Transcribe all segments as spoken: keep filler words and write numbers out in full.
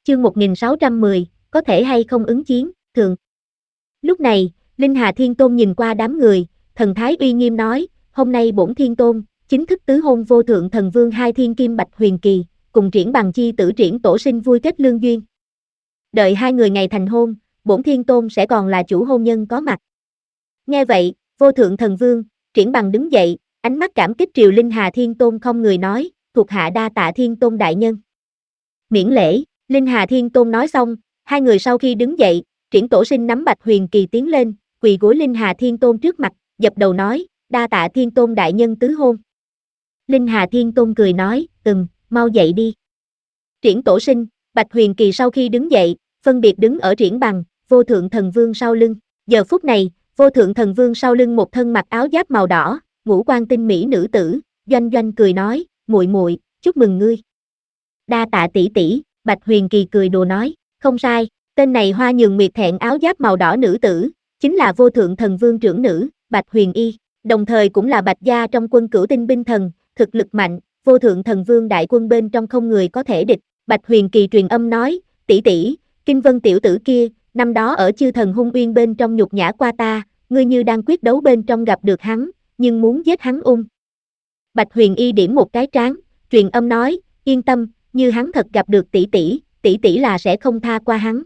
chương một nghìn sáu trăm mười, có thể hay không ứng chiến, thường. Lúc này, Linh Hà Thiên Tôn nhìn qua đám người, thần thái uy nghiêm nói, hôm nay bổn Thiên Tôn, chính thức tứ hôn vô thượng thần vương hai thiên kim Bạch Huyền Kỳ, cùng triển bằng chi tử triển tổ sinh vui kết lương duyên. Đợi hai người ngày thành hôn, bổn Thiên Tôn sẽ còn là chủ hôn nhân có mặt. Nghe vậy, vô thượng thần vương, triển bằng đứng dậy, ánh mắt cảm kích triều Linh Hà Thiên Tôn không người nói, thuộc hạ đa tạ Thiên Tôn đại nhân. Miễn lễ, Linh Hà Thiên Tôn nói xong, hai người sau khi đứng dậy, triển tổ sinh nắm Bạch Huyền Kỳ tiến lên, quỳ gối Linh Hà Thiên Tôn trước mặt, dập đầu nói, đa tạ Thiên Tôn đại nhân tứ hôn. Linh Hà Thiên Tôn cười nói, ừm, mau dậy đi. Triển tổ sinh, Bạch Huyền Kỳ sau khi đứng dậy, phân biệt đứng ở triển bằng, vô thượng thần vương sau lưng. Giờ phút này, vô thượng thần vương sau lưng một thân mặc áo giáp màu đỏ, ngũ quan tinh mỹ nữ tử, Doanh Doanh cười nói, muội muội, chúc mừng ngươi. Đa tạ tỷ tỷ, Bạch Huyền Kỳ cười đùa nói, không sai, tên này hoa nhường nguyệt thẹn áo giáp màu đỏ nữ tử, chính là vô thượng thần vương trưởng nữ, Bạch Huyền Y, đồng thời cũng là Bạch gia trong quân cửu tinh binh thần, thực lực mạnh, vô thượng thần vương đại quân bên trong không người có thể địch. Bạch Huyền Kỳ truyền âm nói, tỷ tỷ, Kinh Vân tiểu tử kia, năm đó ở chư thần hung uyên bên trong nhục nhã qua ta, ngươi như đang quyết đấu bên trong gặp được hắn, nhưng muốn giết hắn ung. Bạch Huyền Y điểm một cái trán, truyền âm nói, yên tâm, như hắn thật gặp được tỷ tỷ, tỷ tỷ là sẽ không tha qua hắn.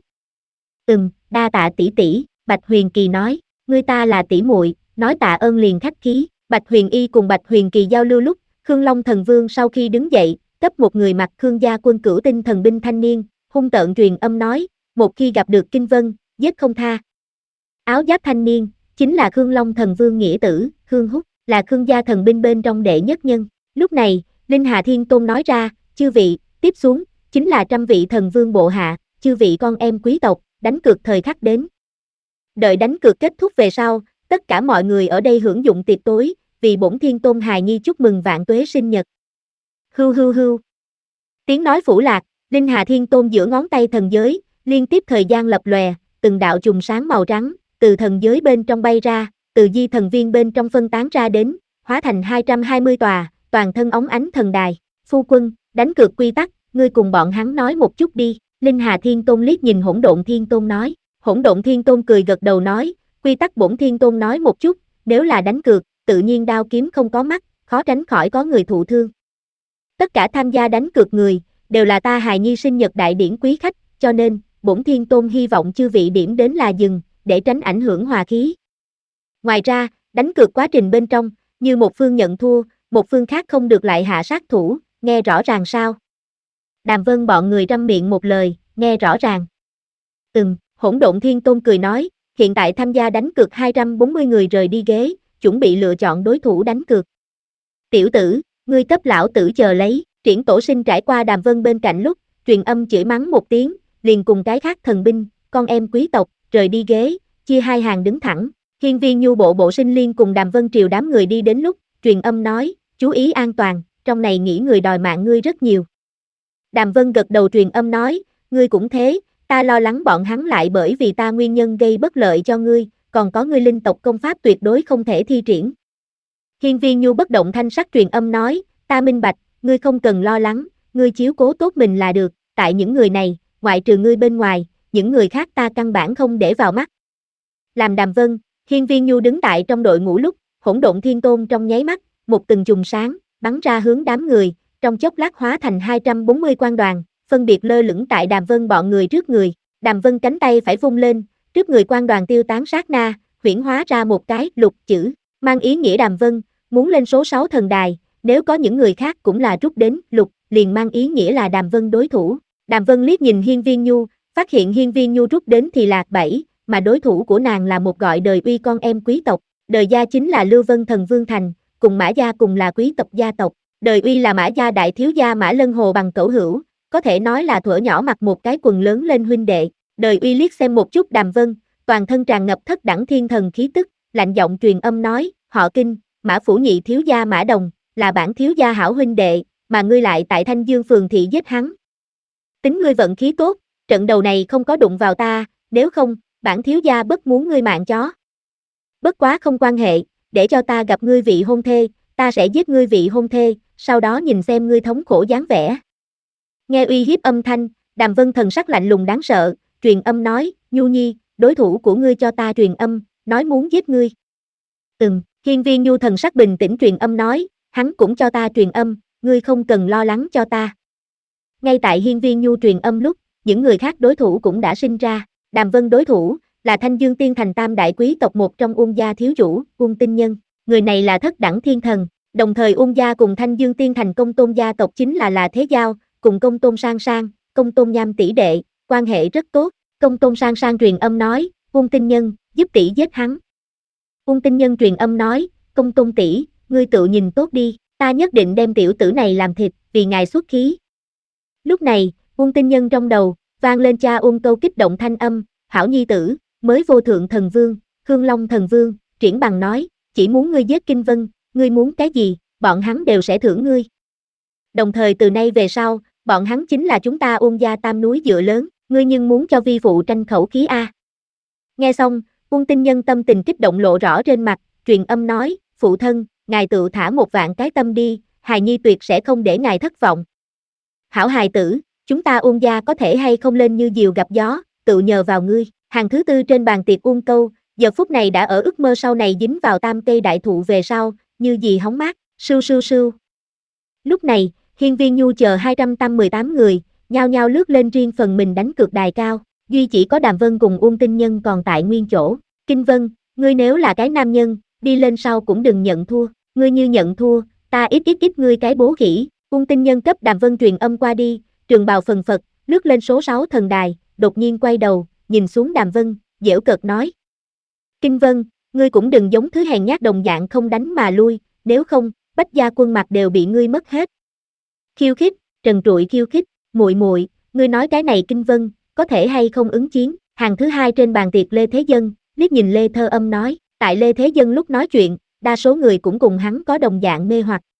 Ừm, đa tạ tỷ tỷ, Bạch Huyền Kỳ nói, ngươi ta là tỷ muội, nói tạ ơn liền khách khí. Bạch Huyền Y cùng Bạch Huyền Kỳ giao lưu lúc, Khương Long thần vương sau khi đứng dậy, cấp một người mặc Khương gia quân cửu tinh thần binh thanh niên, hung tợn truyền âm nói, một khi gặp được Kinh Vân, giết không tha. Áo giáp thanh niên, chính là Khương Long thần vương nghĩa tử, Khương Húc, là Khương gia thần binh bên trong đệ nhất nhân. Lúc này, Linh Hà Thiên Tôn nói ra, chư vị, tiếp xuống, chính là trăm vị thần vương bộ hạ, chư vị con em quý tộc, đánh cược thời khắc đến. Đợi đánh cược kết thúc về sau, tất cả mọi người ở đây hưởng dụng tiệc tối, vì bổn Thiên Tôn hài nhi chúc mừng vạn tuế sinh nhật. Hưu hưu hưu. Tiếng nói phủ lạc, Linh Hà Thiên Tôn giữa ngón tay thần giới, liên tiếp thời gian lập lòe, từng đạo chùm sáng màu trắng, từ thần giới bên trong bay ra, từ di thần viên bên trong phân tán ra đến, hóa thành hai trăm hai mươi tòa, toàn thân óng ánh thần đài. Phu quân, đánh cược quy tắc, ngươi cùng bọn hắn nói một chút đi. Linh Hà Thiên Tôn liếc nhìn Hỗn Độn Thiên Tôn nói. Hỗn Độn Thiên Tôn cười gật đầu nói, quy tắc bổn Thiên Tôn nói một chút, nếu là đánh cược, tự nhiên đao kiếm không có mắt, khó tránh khỏi có người thụ thương. Tất cả tham gia đánh cược người, đều là ta hài nhi sinh nhật đại điển quý khách, cho nên, bổn Thiên Tôn hy vọng chư vị điểm đến là dừng, để tránh ảnh hưởng hòa khí. Ngoài ra, đánh cược quá trình bên trong, như một phương nhận thua, một phương khác không được lại hạ sát thủ, nghe rõ ràng sao? Đàm Vân bọn người răm miệng một lời, nghe rõ ràng. Ừm, Hỗn Độn Thiên Tôn cười nói, hiện tại tham gia đánh cược hai trăm bốn mươi người rời đi ghế, chuẩn bị lựa chọn đối thủ đánh cược. Tiểu tử, ngươi cấp lão tử chờ lấy, triển tổ sinh trải qua Đàm Vân bên cạnh lúc, truyền âm chửi mắng một tiếng, liền cùng cái khác thần binh, con em quý tộc, rời đi ghế, chia hai hàng đứng thẳng. Hiên Viên Nhu bộ bộ sinh liên cùng Đàm Vân triều đám người đi đến lúc, truyền âm nói, chú ý an toàn, trong này nghĩ người đòi mạng ngươi rất nhiều. Đàm Vân gật đầu truyền âm nói, ngươi cũng thế, ta lo lắng bọn hắn lại bởi vì ta nguyên nhân gây bất lợi cho ngươi, còn có ngươi linh tộc công pháp tuyệt đối không thể thi triển. Hiên Viên Nhu bất động thanh sắc truyền âm nói, ta minh bạch, ngươi không cần lo lắng, ngươi chiếu cố tốt mình là được, tại những người này, ngoại trừ ngươi bên ngoài, những người khác ta căn bản không để vào mắt. Làm Đàm Vân, Hiên Viên Nhu đứng tại trong đội ngũ lúc, Hỗn Độn Thiên Tôn trong nháy mắt, một từng chùm sáng, bắn ra hướng đám người, trong chốc lát hóa thành hai trăm bốn mươi quan đoàn, phân biệt lơ lửng tại Đàm Vân bọn người trước người. Đàm Vân cánh tay phải vung lên, trước người quan đoàn tiêu tán sát na, huyễn hóa ra một cái lục chữ, mang ý nghĩa Đàm Vân muốn lên số sáu thần đài, nếu có những người khác cũng là rút đến lục, liền mang ý nghĩa là Đàm Vân đối thủ. Đàm Vân liếc nhìn Hiên Viên Nhu, phát hiện Hiên Viên Nhu rút đến thì là bảy, mà đối thủ của nàng là một gọi đời uy con em quý tộc, đời gia chính là Lưu Vân Thần Vương Thành, cùng Mã gia cùng là quý tộc gia tộc, đời uy là Mã gia đại thiếu gia Mã Lân Hồ bằng cẩu hữu, có thể nói là thuở nhỏ mặc một cái quần lớn lên huynh đệ. Đời uy liếc xem một chút Đàm Vân, toàn thân tràn ngập thất đẳng thiên thần khí tức, lạnh giọng truyền âm nói, họ Kinh, Mã phủ nhị thiếu gia Mã Đồng, là bản thiếu gia hảo huynh đệ, mà ngươi lại tại Thanh Dương phường thị giết hắn. Tính ngươi vận khí tốt, trận đầu này không có đụng vào ta, nếu không, bản thiếu gia bất muốn ngươi mạng chó. Bất quá không quan hệ, để cho ta gặp ngươi vị hôn thê, ta sẽ giết ngươi vị hôn thê, sau đó nhìn xem ngươi thống khổ dáng vẻ. Nghe uy hiếp âm thanh, Đàm Vân thần sắc lạnh lùng đáng sợ, truyền âm nói, Nhu Nhi, đối thủ của ngươi cho ta truyền âm, nói muốn giết ngươi. Ừm, Hiên Viên Nhu thần sắc bình tĩnh truyền âm nói, hắn cũng cho ta truyền âm, ngươi không cần lo lắng cho ta. Ngay tại Hiên Viên Nhu truyền âm lúc, những người khác đối thủ cũng đã sinh ra, Đàm Vân đối thủ, là Thanh Dương Tiên Thành tam đại quý tộc một trong Uông gia thiếu chủ, Uông Tinh Nhân, người này là thất đẳng thiên thần, đồng thời Uông gia cùng Thanh Dương Tiên Thành công tôn gia tộc chính là là thế giao, cùng công tôn sang sang, công tôn nham tỷ đệ, quan hệ rất tốt, công tôn sang sang truyền âm nói, Uông Tinh Nhân, giúp tỷ giết hắn. Uông Tinh Nhân truyền âm nói, công tôn tỷ, ngươi tự nhìn tốt đi, ta nhất định đem tiểu tử này làm thịt, vì ngài xuất khí. Lúc này, Uông Tinh Nhân trong đầu, vang lên cha Uông Câu kích động thanh âm, hảo nhi tử, mới vô thượng thần vương, Hương Long thần vương, Triển Bằng nói, chỉ muốn ngươi giết Kinh Vân, ngươi muốn cái gì, bọn hắn đều sẽ thưởng ngươi. Đồng thời từ nay về sau, bọn hắn chính là chúng ta Uông gia tam núi dựa lớn, ngươi nhưng muốn cho vi phụ tranh khẩu khí a. Nghe xong, Uông Tinh Nhân tâm tình kích động lộ rõ trên mặt, truyền âm nói, phụ thân, ngài tự thả một vạn cái tâm đi, hài nhi tuyệt sẽ không để ngài thất vọng. Hảo hài tử, chúng ta Uông gia có thể hay không lên như diều gặp gió, tự nhờ vào ngươi. Hàng thứ tư trên bàn tiệc Uông Câu, giờ phút này đã ở ước mơ sau này dính vào tam cây đại thụ về sau, như gì hóng mát, sưu sưu sưu. Lúc này, Hiên Viên Nhu chờ hai trăm mười tám người, nhao nhao lướt lên riêng phần mình đánh cược đài cao, duy chỉ có Đàm Vân cùng Uông Tinh Nhân còn tại nguyên chỗ. Kinh Vân, ngươi nếu là cái nam nhân, đi lên sau cũng đừng nhận thua, ngươi như nhận thua, ta ít ít ít ngươi cái bố khỉ. Uông Tinh Nhân cấp Đàm Vân truyền âm qua đi, trường bào phần phật, lướt lên số sáu thần đài, đột nhiên quay đầu, nhìn xuống Đàm Vân, giễu cợt nói. Kinh Vân, ngươi cũng đừng giống thứ hèn nhát đồng dạng không đánh mà lui, nếu không, Bách gia quân mặt đều bị ngươi mất hết. Khiêu khích, trần trụi khiêu khích, muội muội, ngươi nói cái này Kinh Vân, có thể hay không ứng chiến? Hàng thứ hai trên bàn tiệc Lê Thế Dân, liếc nhìn Lê Thơ Âm nói, tại Lê Thế Dân lúc nói chuyện, đa số người cũng cùng hắn có đồng dạng mê hoặc,